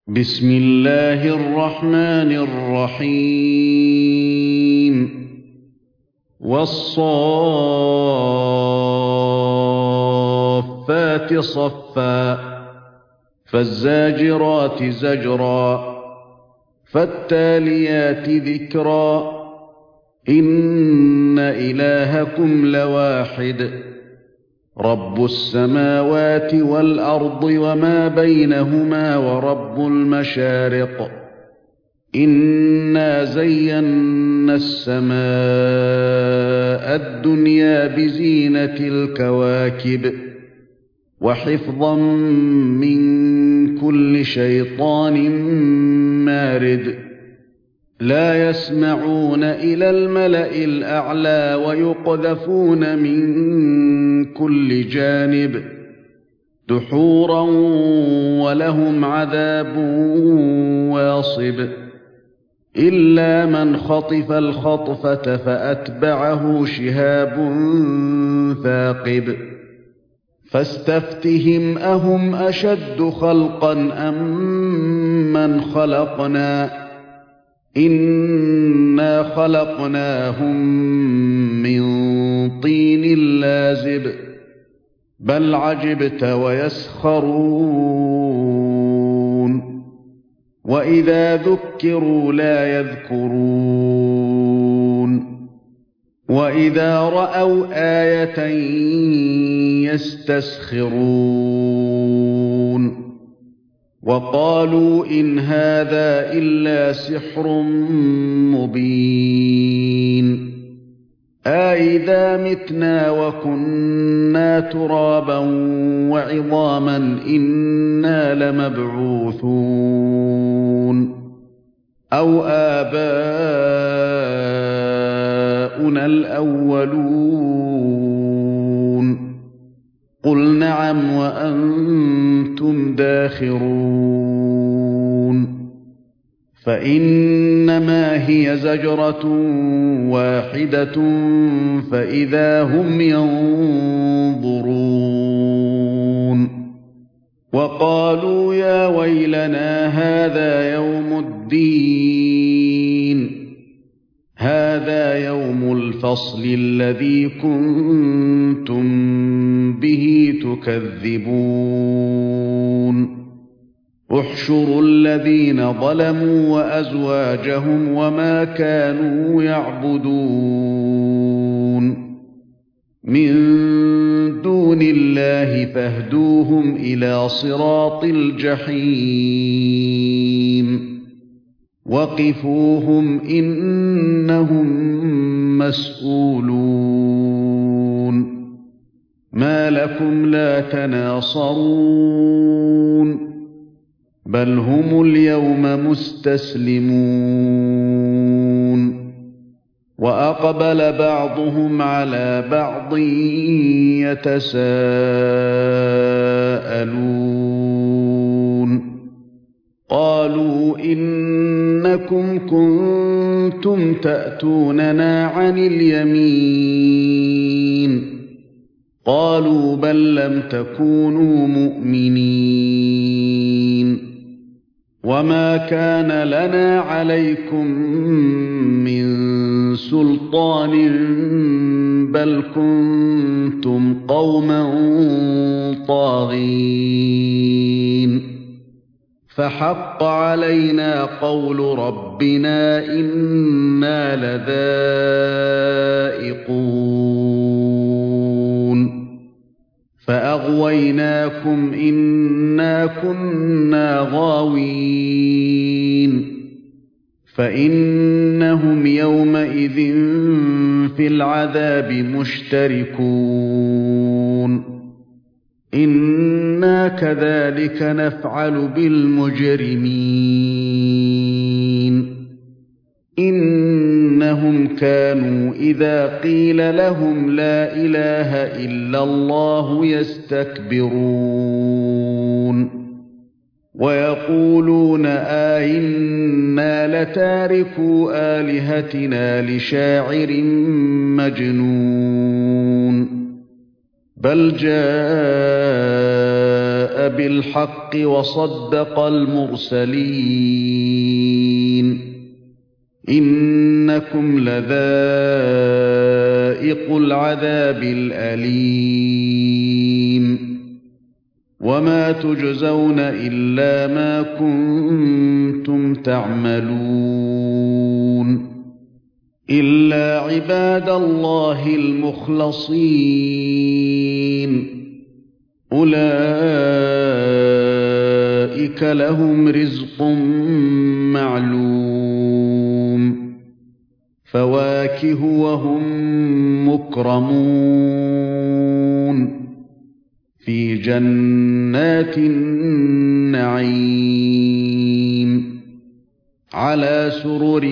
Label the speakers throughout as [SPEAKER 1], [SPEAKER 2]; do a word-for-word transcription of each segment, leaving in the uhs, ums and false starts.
[SPEAKER 1] بسم الله الرحمن الرحيم والصافات صفا فالزاجرات زجرا فالتاليات ذكرا إن إلهكم لواحد رب السماوات والأرض وما بينهما ورب المشارق إنا زينا السماء الدنيا بزينة الكواكب وحفظا من كل شيطان مارد لا يسمعون إلى الملأ الأعلى ويقذفون من كل جانب دحورا ولهم عذاب واصب إلا من خطف الخطفة فأتبعه شهاب ثاقب فاستفتهم أهم أشد خلقا أم من خلقنا إنا خلقناهم من طين لازب بل عجبت ويسخرون وإذا ذكروا لا يذكرون وإذا رأوا آية يستسخرون وقالوا إن هذا إلا سحر مبين أإذا متنا وكنا ترابا وعظاما إنا لمبعوثون أو آباؤنا الأولون قل نعم وأنتم داخرون فإنما هي زجرة واحدة فإذا هم ينظرون وقالوا يا ويلنا هذا يوم الدين هذا يوم الفصل الذي كنتم به تكذبون احشروا الذين ظلموا وأزواجهم وما كانوا يعبدون من دون الله فاهدوهم إلى صراط الجحيم وقفوهم إنهم مسؤولون ما لكم لا تناصرون بل هم اليوم مستسلمون وأقبل بعضهم على بعض يتساءلون قالوا إنكم كنتم تأتوننا عن اليمين قالوا بل لم تكونوا مؤمنين وما كان لنا عليكم من سلطان بل كنتم قوما طاغين فحق علينا قول ربنا إنا لذائقون فأغويناكم إنا كنا غاوين فإنهم يومئذ في العذاب مشتركون إنا كذلك نفعل بالمجرمين إنهم كانوا إذا قيل لهم لا إله إلا الله يستكبرون ويقولون أئنا لتاركو آلهتنا لشاعر مجنون بل جاء جاء بالحق وصدق المرسلين إنكم لذائق العذاب الأليم وما تجزون إلا ما كنتم تعملون إلا عباد الله المخلصين أولئك لهم رزق معلوم فواكه وهم مكرمون في جنات النعيم على سرر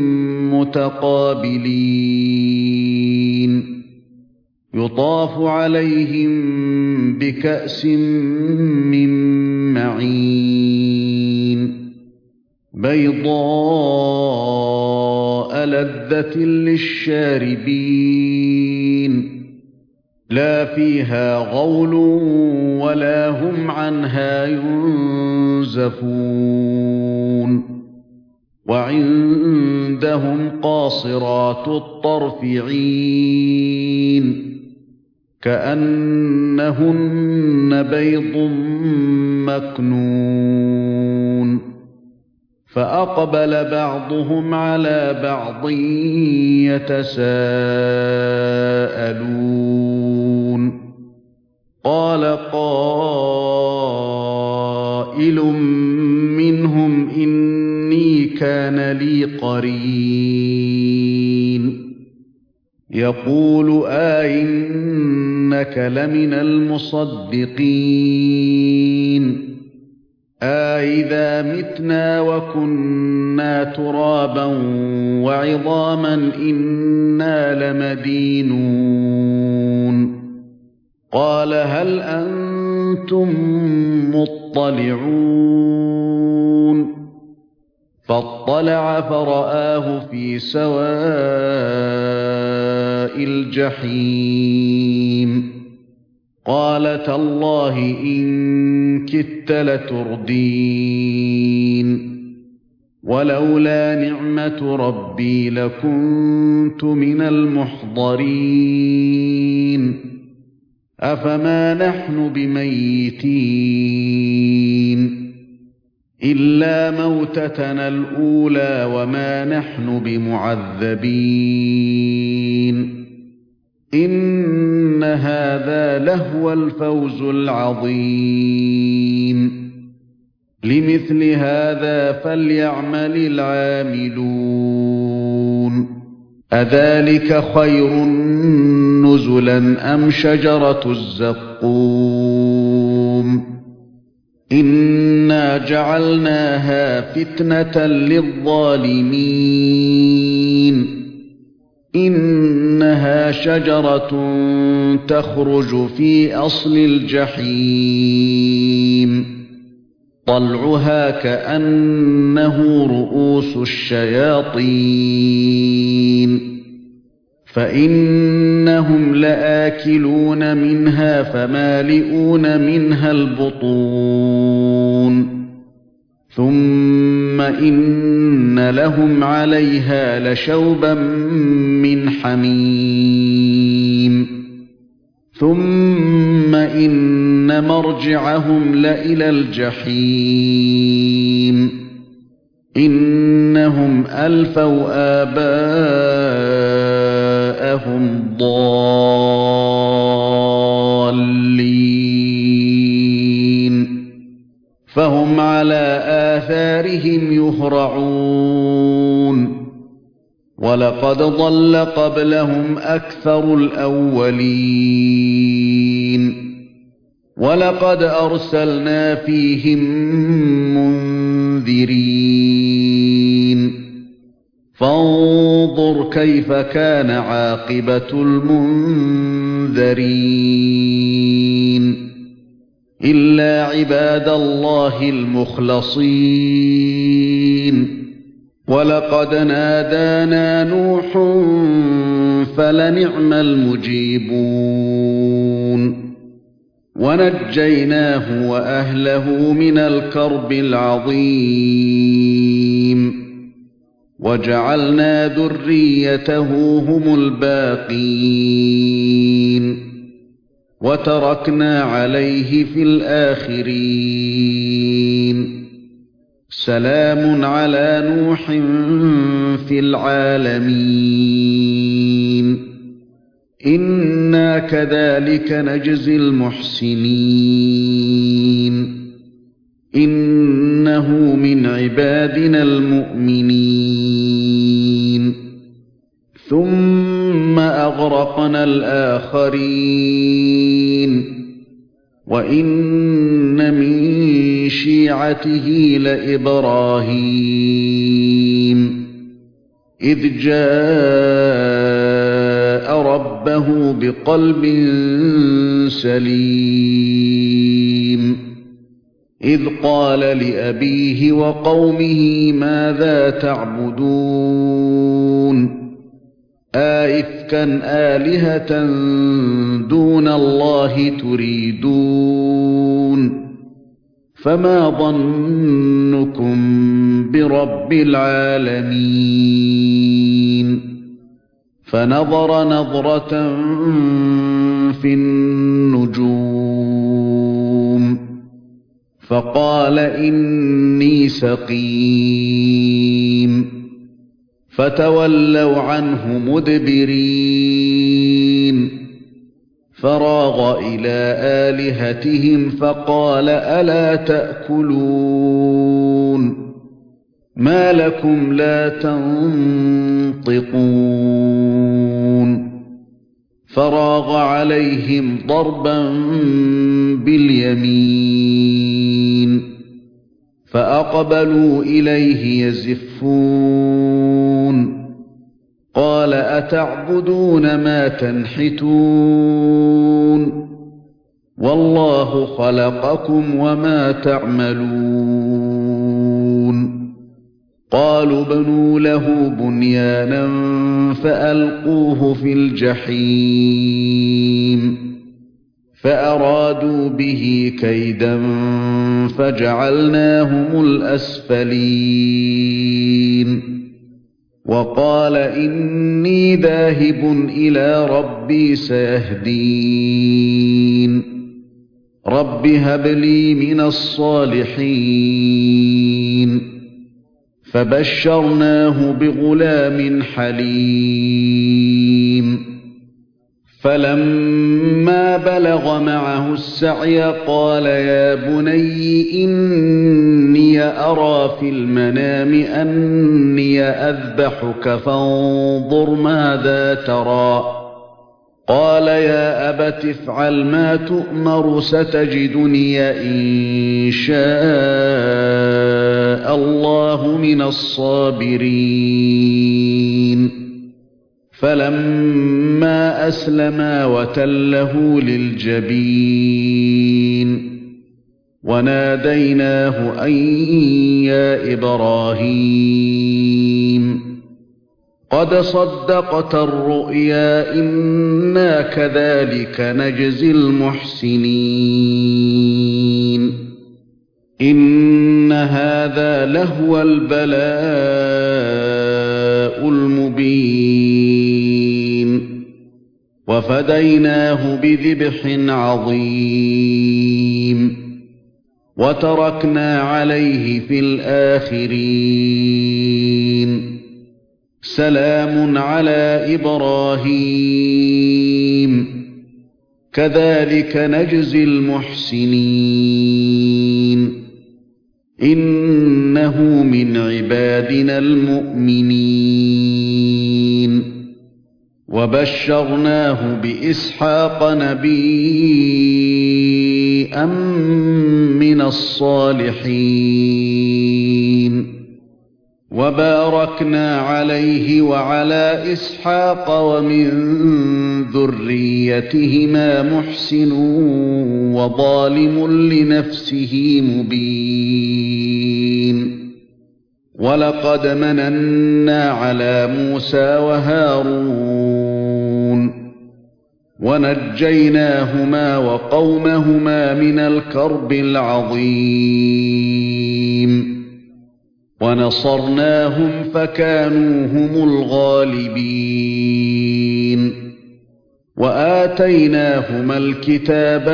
[SPEAKER 1] متقابلين يطاف عليهم بكأس من معين بيضاء لذة للشاربين لا فيها غول ولا هم عنها ينزفون وعندهم قاصرات الطرف عين كأنهن بيض مكنون فأقبل بعضهم على بعض يتساءلون قال قائل منهم إني كان لي قرين يقول أئنك لمن المصدقين أئذا متنا وكنا ترابا وعظاما إنا لمدينون قال هل أنتم مطلعون فاطلع فرآه في سواء الجحيم قال تالله إن كدت لتردين ولولا نعمة ربي لكنت من المحضرين أفما نحن بميتين إلا موتتنا الأولى وما نحن بمعذبين إن هذا لهو الفوز العظيم لمثل هذا فليعمل العاملون أذلك خير نزلا أم شجرة الزقوم إنا جعلناها فتنة للظالمين إنها شجرة تخرج في أصل الجحيم طلعها كأنه رؤوس الشياطين فإنهم لآكلون منها فمالئون منها البطون ثم إن لهم عليها لشوبا من حميم ثم إن مرجعهم لإلى الجحيم إنهم ألفوا آباءهم ضالين فهم على آثارهم يهرعون ولقد ضل قبلهم أكثر الأولين ولقد أرسلنا فيهم منذرين فانظر كيف كان عاقبة المنذرين إلا عباد الله المخلصين ولقد نادانا نوح فلنعم المجيبون ونجيناه وأهله من الكرب العظيم وجعلنا ذريته هم الباقين وتركنا عليه في الآخرين سلام على نوح في العالمين إنا كذلك نجزي المحسنين إنه من عبادنا المؤمنين ثم أغرقنا الآخرين وإن من شيعته لإبراهيم إذ جاء ربه بقلب سليم إذ قال لأبيه وقومه ماذا تعبدون آئفكا آلهة دون الله تريدون فما ظنكم برب العالمين فنظر نظرة في النجوم فقال إني سقيم فتولوا عنه مدبرين فراغ إلى آلهتهم فقال ألا تأكلون ما لكم لا تنطقون فراغ عليهم ضربا باليمين فأقبلوا إليه يزفون قال أتعبدون ما تنحتون والله خلقكم وما تعملون قالوا بنوا له بنيانا فألقوه في الجحيم فأرادوا به كيدا فجعلناهم الأسفلين وقال إني ذاهب إلى ربي سيهدين رب هب لي من الصالحين فبشرناه بغلام حليم فلما بلغ معه السعي قال يا بني إني أرى في المنام أني أذبحك فانظر ماذا ترى قال يا أبت افعل ما تؤمر ستجدني إن شاء الله من الصابرين فلما أسلما وتله للجبين وناديناه أن يا إبراهيم قد صدقت الرؤيا إنا كذلك نجزي المحسنين إن هذا لهو البلاء المبين وفديناه بذبح عظيم وتركنا عليه في الآخرين سلام على إبراهيم كذلك نجزي المحسنين إنه من عبادنا المؤمنين وبشرناه بإسحاق نبيا من الصالحين وباركنا عليه وعلى إسحاق ومن ذريتهما محسن وظالم لنفسه مبين ولقد مننا على موسى وهارون ونجيناهما وقومهما من الكرب العظيم ونصرناهم فكانوا هم الغالبين وآتيناهما الكتاب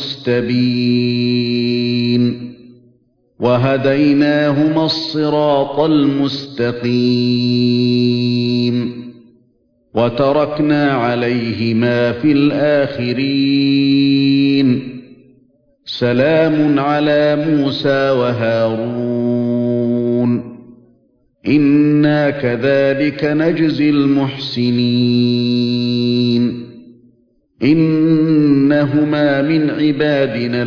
[SPEAKER 1] المستبين وهديناهما الصراط المستقيم وتركنا عليهما في الآخرين سلام على موسى وهارون إنا كذلك نجزي المحسنين إنهما من عبادنا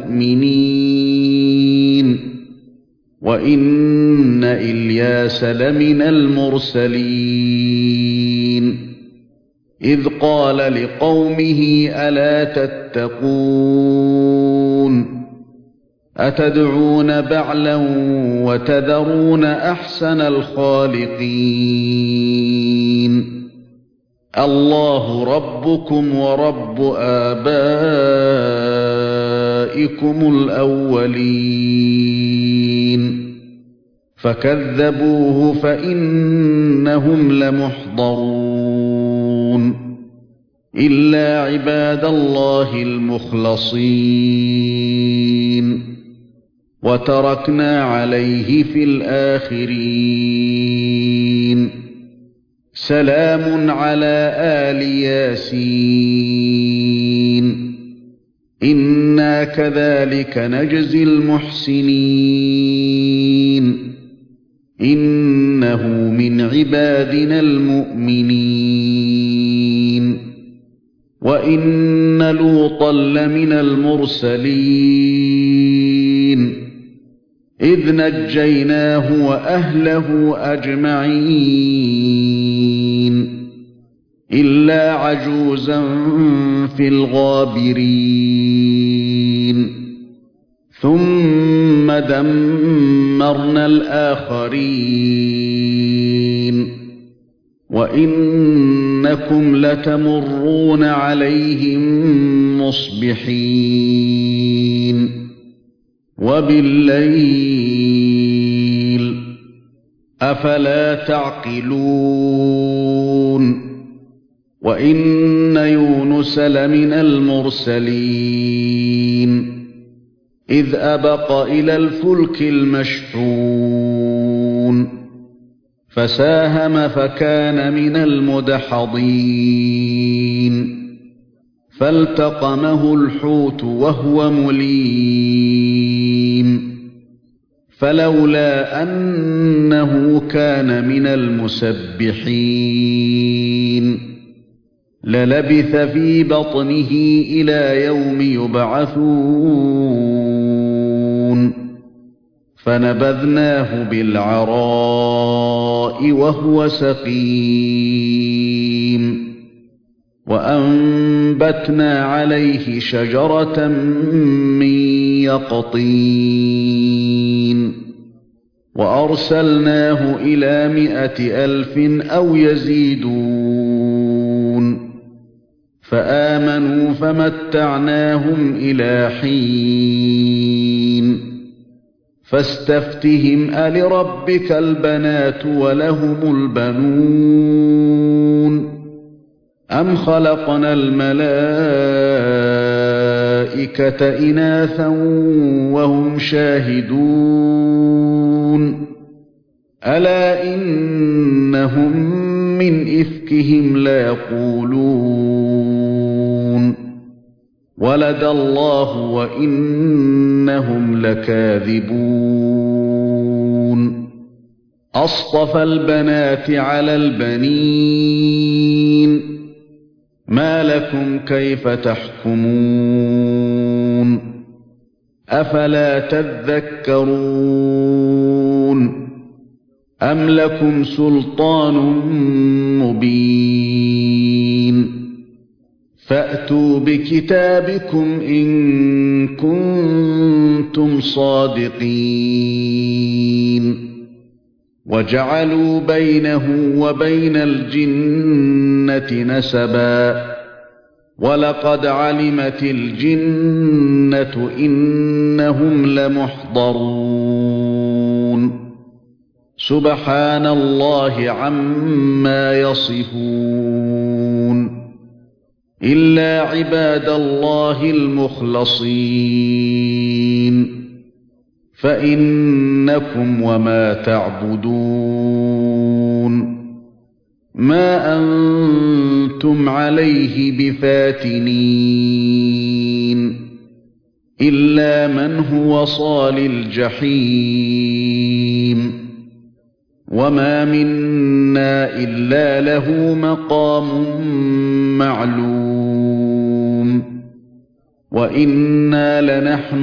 [SPEAKER 1] المؤمنين وإن إلياس لمن المرسلين إذ قال لقومه ألا تتقون أتدعون بعلا وتذرون أحسن الخالقين الله ربكم ورب آبائكم الأولين فكذبوه فإنهم لمحضرون إلا عباد الله المخلصين وتركنا عليه في الآخرين سلام على آل ياسين إنا كذلك نجزي المحسنين إنه من عبادنا المؤمنين وإن لوطا لمن المرسلين إذ نجيناه وأهله أجمعين إلا عجوزا في الغابرين ثم دمرنا الآخرين وإنكم لتمرون عليهم مصبحين وبالليل أفلا تعقلون وإن يونس لمن المرسلين إذ أبق إلى الفلك المشحون فساهم فكان من المدحضين فالتقمه الحوت وهو مليم فلولا أنه كان من المسبحين للبث في بطنه إلى يوم يبعثون فنبذناه بالعراء وهو سقيم وأنبتنا عليه شجرة من يقطين وأرسلناه إلى مائة ألف أو يزيدون فآمنوا فمتعناهم إلى حين فاستفتهم ألربك البنات ولهم البنون أم خلقنا الملائكة إناثا وهم شاهدون ألا إنهم من إفكهم ليقولون ولد الله وإنهم لكاذبون أصطفى البنات على البنين ما لكم كيف تحكمون أفلا تذكرون أم لكم سلطان مبين فأتوا بكتابكم إن كنتم صادقين وجعلوا بينه وبين الجنة نسبا وَلَقَدْ عَلِمَتِ الْجِنَّةُ إِنَّهُمْ لَمُحْضَرُونَ سُبْحَانَ اللَّهِ عَمَّا يَصِفُونَ إِلَّا عِبَادَ اللَّهِ الْمُخْلَصِينَ فَإِنَّكُمْ وَمَا تَعْبُدُونَ مَا أَنْتُمْ عَلَيْهِ بِفَاتِنِينَ إِلَّا مَنْ هُوَ صَالِ الْجَحِيمِ وَمَا مِنَّا إِلَّا لَهُ مَقَامٌ مَّعْلُومٌ وَإِنَّا لَنَحْنُ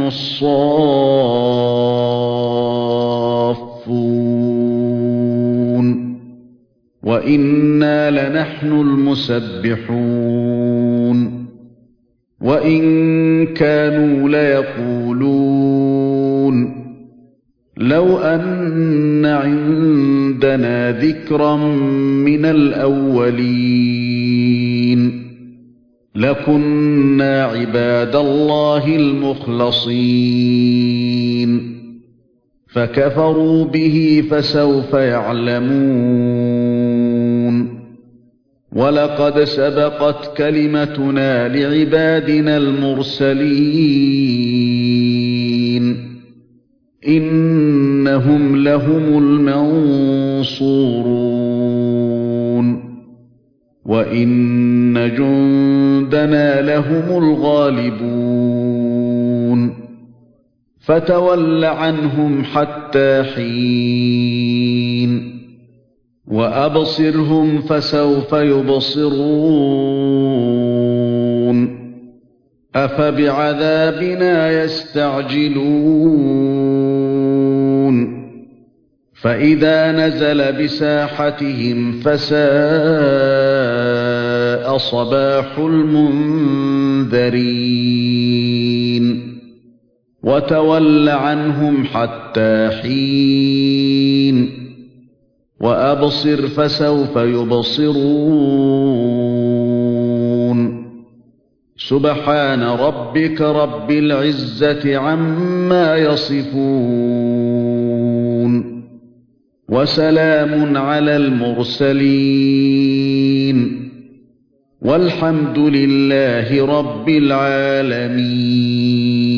[SPEAKER 1] الصَّافُّونَ وَإِنَّا لَنَحْنُ الْمُسَبِّحُونَ وَإِن كَانُوا لَيَقُولُونَ لَوْ أَنَّ عِندَنَا ذِكْرًا مِنَ الْأَوَّلِينَ لَكُنَّا عِبَادَ اللَّهِ الْمُخْلَصِينَ فَكَفَرُوا بِهِ فَسَوْفَ يَعْلَمُونَ وَلَقَدْ سَبَقَتْ كَلِمَتُنَا لِعِبَادِنَا الْمُرْسَلِينَ إِنَّهُمْ لَهُمُ الْمَنصُورُونَ وَإِنَّ جُندَنَا لَهُمُ الْغَالِبُونَ فَتَوَلَّ عَنْهُمْ حَتَّى حِينٍ وَأَبْصِرْهُمْ فَسَوْفَ يُبْصِرُونَ أَفَبِعَذَابِنَا يَسْتَعْجِلُونَ فَإِذَا نَزَلَ بِسَاحَتِهِمْ فَسَاءَ صَبَاحُ الْمُنذَرِينَ وَتَوَلَّ عَنْهُمْ حَتَّى حِينٍ وَأَبْصِرْ فَسَوْفَ يُبْصِرُونَ سُبْحَانَ رَبِّكَ رَبِّ الْعِزَّةِ عَمَّا يَصِفُونَ وَسَلَامٌ عَلَى الْمُرْسَلِينَ وَالْحَمْدُ لِلَّهِ رَبِّ الْعَالَمِينَ.